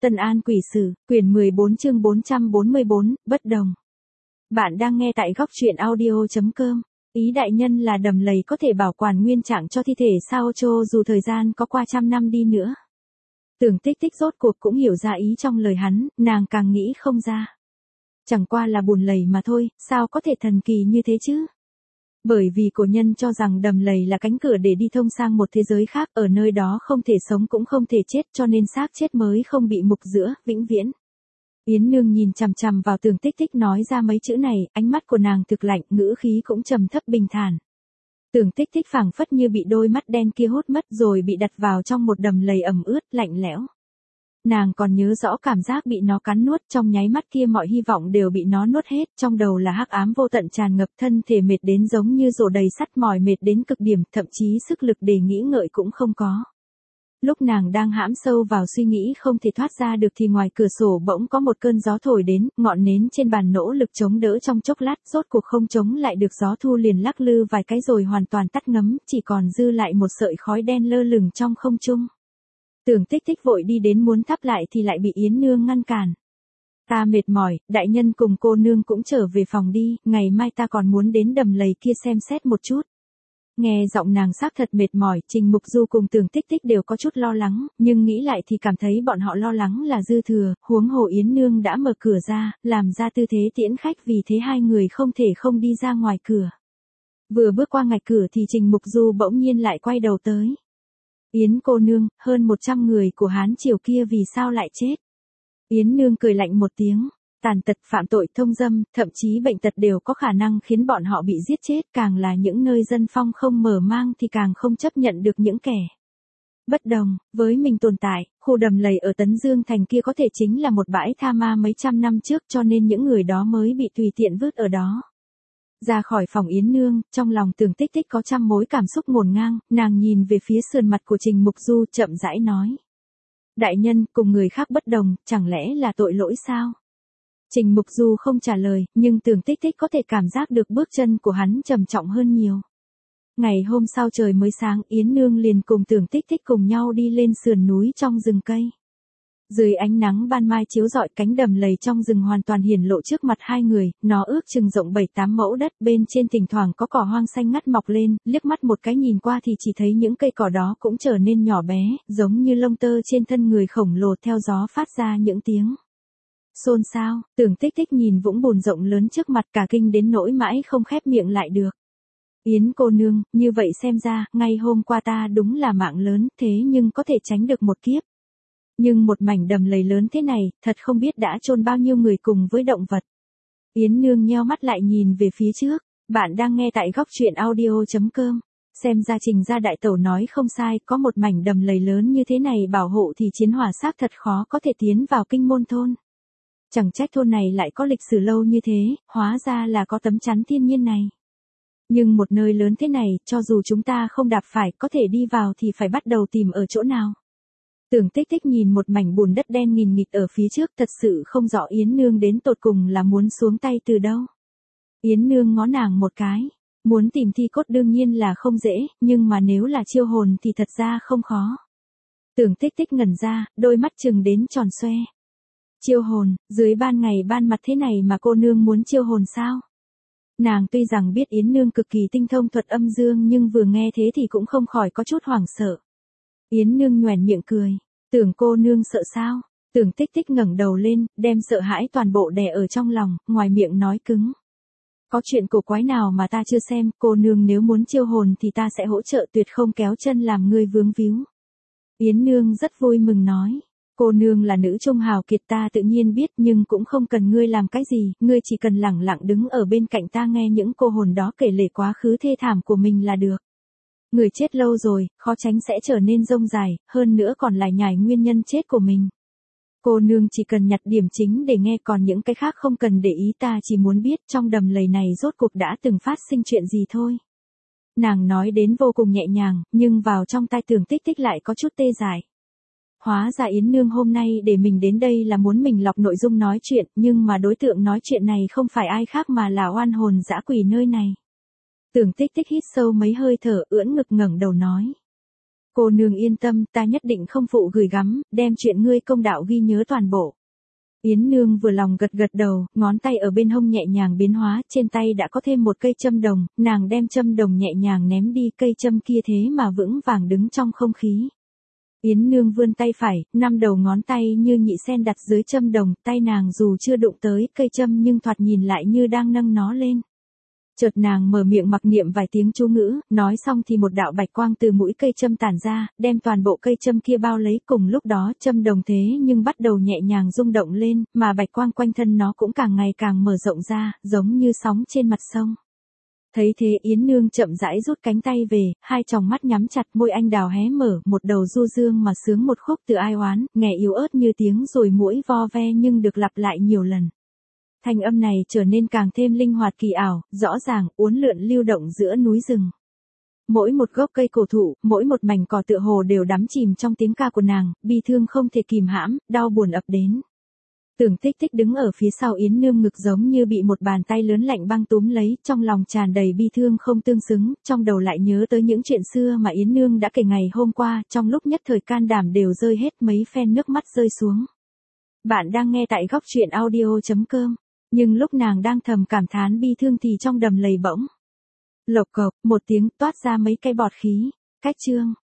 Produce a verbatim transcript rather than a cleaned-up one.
Tân An Quỷ Sử, quyển mười bốn chương bốn trăm bốn mươi bốn, bất đồng. Bạn đang nghe tại góc truyện audio chấm com. Ý đại nhân là Đầm Lầy có thể bảo quản nguyên trạng cho thi thể sao Chô dù thời gian có qua trăm năm đi nữa. Tưởng Tích Tích rốt cuộc cũng hiểu ra ý trong lời hắn, nàng càng nghĩ không ra. Chẳng qua là bùn lầy mà thôi, sao có thể thần kỳ như thế chứ? Bởi vì cổ nhân cho rằng Đầm Lầy là cánh cửa để đi thông sang một thế giới khác, ở nơi đó không thể sống cũng không thể chết, cho nên xác chết mới không bị mục giữa, vĩnh viễn. Yến Nương nhìn chằm chằm vào Tưởng Tích Tích nói ra mấy chữ này, ánh mắt của nàng thực lạnh, ngữ khí cũng trầm thấp bình thản. Tưởng Tích Tích phảng phất như bị đôi mắt đen kia hút mất rồi bị đặt vào trong một đầm lầy ẩm ướt, lạnh lẽo. Nàng còn nhớ rõ cảm giác bị nó cắn nuốt, trong nháy mắt kia mọi hy vọng đều bị nó nuốt hết, trong đầu là hắc ám vô tận tràn ngập, thân thể mệt đến giống như rổ đầy sắt, mỏi mệt đến cực điểm, thậm chí sức lực để nghĩ ngợi cũng không có. Lúc nàng đang hãm sâu vào suy nghĩ không thể thoát ra được thì ngoài cửa sổ bỗng có một cơn gió thổi đến, ngọn nến trên bàn nỗ lực chống đỡ trong chốc lát, rốt cuộc không chống lại được gió thu liền lắc lư vài cái rồi hoàn toàn tắt ngấm, chỉ còn dư lại một sợi khói đen lơ lửng trong không trung. Tưởng Tích Tích vội đi đến muốn thắp lại thì lại bị Yến Nương ngăn cản. Ta mệt mỏi, đại nhân cùng cô nương cũng trở về phòng đi, ngày mai ta còn muốn đến Đầm Lầy kia xem xét một chút. Nghe giọng nàng xác thật mệt mỏi, Trình Mục Du cùng Tưởng Tích Tích đều có chút lo lắng, nhưng nghĩ lại thì cảm thấy bọn họ lo lắng là dư thừa, huống hồ Yến Nương đã mở cửa ra, làm ra tư thế tiễn khách, vì thế hai người không thể không đi ra ngoài cửa. Vừa bước qua ngạch cửa thì Trình Mục Du bỗng nhiên lại quay đầu tới. Yến cô nương, hơn một trăm người của Hán triều kia vì sao lại chết? Yến Nương cười lạnh một tiếng, tàn tật, phạm tội, thông dâm, thậm chí bệnh tật đều có khả năng khiến bọn họ bị giết chết, càng là những nơi dân phong không mở mang thì càng không chấp nhận được những kẻ bất đồng với mình tồn tại. Khu Đầm Lầy ở Tấn Dương thành kia có thể chính là một bãi tha ma mấy trăm năm trước, cho nên những người đó mới bị tùy tiện vứt ở đó. Ra khỏi phòng Yến Nương, trong lòng Tưởng Tích Tích có trăm mối cảm xúc ngổn ngang, nàng nhìn về phía sườn mặt của Trình Mục Du chậm rãi nói. Đại nhân, cùng người khác bất đồng, chẳng lẽ là tội lỗi sao? Trình Mục Du không trả lời, nhưng Tưởng Tích Tích có thể cảm giác được bước chân của hắn trầm trọng hơn nhiều. Ngày hôm sau trời mới sáng, Yến Nương liền cùng Tưởng Tích Tích cùng nhau đi lên sườn núi trong rừng cây. Dưới ánh nắng ban mai chiếu rọi, cánh đầm lầy trong rừng hoàn toàn hiển lộ trước mặt hai người, nó ước chừng rộng bảy tám mẫu đất, bên trên thỉnh thoảng có cỏ hoang xanh ngắt mọc lên, liếc mắt một cái nhìn qua thì chỉ thấy những cây cỏ đó cũng trở nên nhỏ bé, giống như lông tơ trên thân người khổng lồ, theo gió phát ra những tiếng xôn xao. Tưởng Tích Tích nhìn vũng bùn rộng lớn trước mặt, cả kinh đến nỗi mãi không khép miệng lại được. Yến cô nương, như vậy xem ra, ngay hôm qua ta đúng là mạng lớn, thế nhưng có thể tránh được một kiếp. Nhưng một mảnh đầm lầy lớn thế này, thật không biết đã chôn bao nhiêu người cùng với động vật. Yến Nương nheo mắt lại nhìn về phía trước. Bạn đang nghe tại góc truyện audio chấm com. Xem ra Trình gia đại tẩu nói không sai, có một mảnh đầm lầy lớn như thế này bảo hộ thì chiến hỏa xác thật khó có thể tiến vào Kinh Môn thôn. Chẳng trách thôn này lại có lịch sử lâu như thế, hóa ra là có tấm chắn thiên nhiên này. Nhưng một nơi lớn thế này, cho dù chúng ta không đạp phải, có thể đi vào thì phải bắt đầu tìm ở chỗ nào. Tưởng Tích Tích nhìn một mảnh bùn đất đen nghìn nghịt ở phía trước, thật sự không rõ Yến Nương đến tột cùng là muốn xuống tay từ đâu. Yến Nương ngó nàng một cái, muốn tìm thi cốt đương nhiên là không dễ, nhưng mà nếu là chiêu hồn thì thật ra không khó. Tưởng Tích Tích ngẩn ra, đôi mắt trừng đến tròn xoe. Chiêu hồn, dưới ban ngày ban mặt thế này mà cô nương muốn chiêu hồn sao? Nàng tuy rằng biết Yến Nương cực kỳ tinh thông thuật âm dương, nhưng vừa nghe thế thì cũng không khỏi có chút hoảng sợ. Yến Nương nhoẻn miệng cười, tưởng cô nương sợ sao? Tưởng Tích Tích ngẩng đầu lên, đem sợ hãi toàn bộ đè ở trong lòng, ngoài miệng nói cứng. Có chuyện cổ quái nào mà ta chưa xem, cô nương nếu muốn chiêu hồn thì ta sẽ hỗ trợ, tuyệt không kéo chân làm ngươi vướng víu. Yến Nương rất vui mừng nói. Cô nương là nữ trung hào kiệt ta tự nhiên biết, nhưng cũng không cần ngươi làm cái gì, ngươi chỉ cần lẳng lặng đứng ở bên cạnh ta nghe những cô hồn đó kể lể quá khứ thê thảm của mình là được. Người chết lâu rồi, khó tránh sẽ trở nên rông dài, hơn nữa còn lại nhải nguyên nhân chết của mình. Cô nương chỉ cần nhặt điểm chính để nghe, còn những cái khác không cần để ý, ta chỉ muốn biết trong đầm lầy này rốt cuộc đã từng phát sinh chuyện gì thôi. Nàng nói đến vô cùng nhẹ nhàng, nhưng vào trong tai Tưởng Tích Tích lại có chút tê dại. Hóa ra Yến Nương hôm nay để mình đến đây là muốn mình lọc nội dung nói chuyện, nhưng mà đối tượng nói chuyện này không phải ai khác mà là oan hồn dã quỷ nơi này. Tưởng Tích Tích hít sâu mấy hơi thở, ưỡn ngực ngẩng đầu nói. Cô nương yên tâm, ta nhất định không phụ gửi gắm, đem chuyện ngươi công đạo ghi nhớ toàn bộ. Yến Nương vừa lòng gật gật đầu, ngón tay ở bên hông nhẹ nhàng biến hóa, trên tay đã có thêm một cây châm đồng, nàng đem châm đồng nhẹ nhàng ném đi, cây châm kia thế mà vững vàng đứng trong không khí. Yến Nương vươn tay phải, năm đầu ngón tay như nhị sen đặt dưới châm đồng, tay nàng dù chưa đụng tới cây châm nhưng thoạt nhìn lại như đang nâng nó lên. Chợt nàng mở miệng mặc niệm vài tiếng chú ngữ, nói xong thì một đạo bạch quang từ mũi cây châm tản ra, đem toàn bộ cây châm kia bao lấy, cùng lúc đó châm đồng thế nhưng bắt đầu nhẹ nhàng rung động lên, mà bạch quang quanh thân nó cũng càng ngày càng mở rộng ra, giống như sóng trên mặt sông. Thấy thế Yến Nương chậm rãi rút cánh tay về, hai tròng mắt nhắm chặt, môi anh đào hé mở, một đầu du dương mà sướng một khúc từ ai oán, nghe yếu ớt như tiếng ruồi muỗi vo ve nhưng được lặp lại nhiều lần. Thanh âm này trở nên càng thêm linh hoạt kỳ ảo, rõ ràng, uốn lượn lưu động giữa núi rừng. Mỗi một gốc cây cổ thụ, mỗi một mảnh cỏ tựa hồ đều đắm chìm trong tiếng ca của nàng, bi thương không thể kìm hãm, đau buồn ập đến. Tưởng Tích Tích đứng ở phía sau Yến Nương ngực giống như bị một bàn tay lớn lạnh băng túm lấy, trong lòng tràn đầy bi thương không tương xứng, trong đầu lại nhớ tới những chuyện xưa mà Yến Nương đã kể ngày hôm qua, trong lúc nhất thời can đảm đều rơi hết, mấy phen nước mắt rơi xuống. Bạn đang nghe tại góc truyện audio chấm com. Nhưng lúc nàng đang thầm cảm thán bi thương thì trong đầm lầy bỗng lộc cộc, một tiếng toát ra mấy cây bọt khí. Cách chương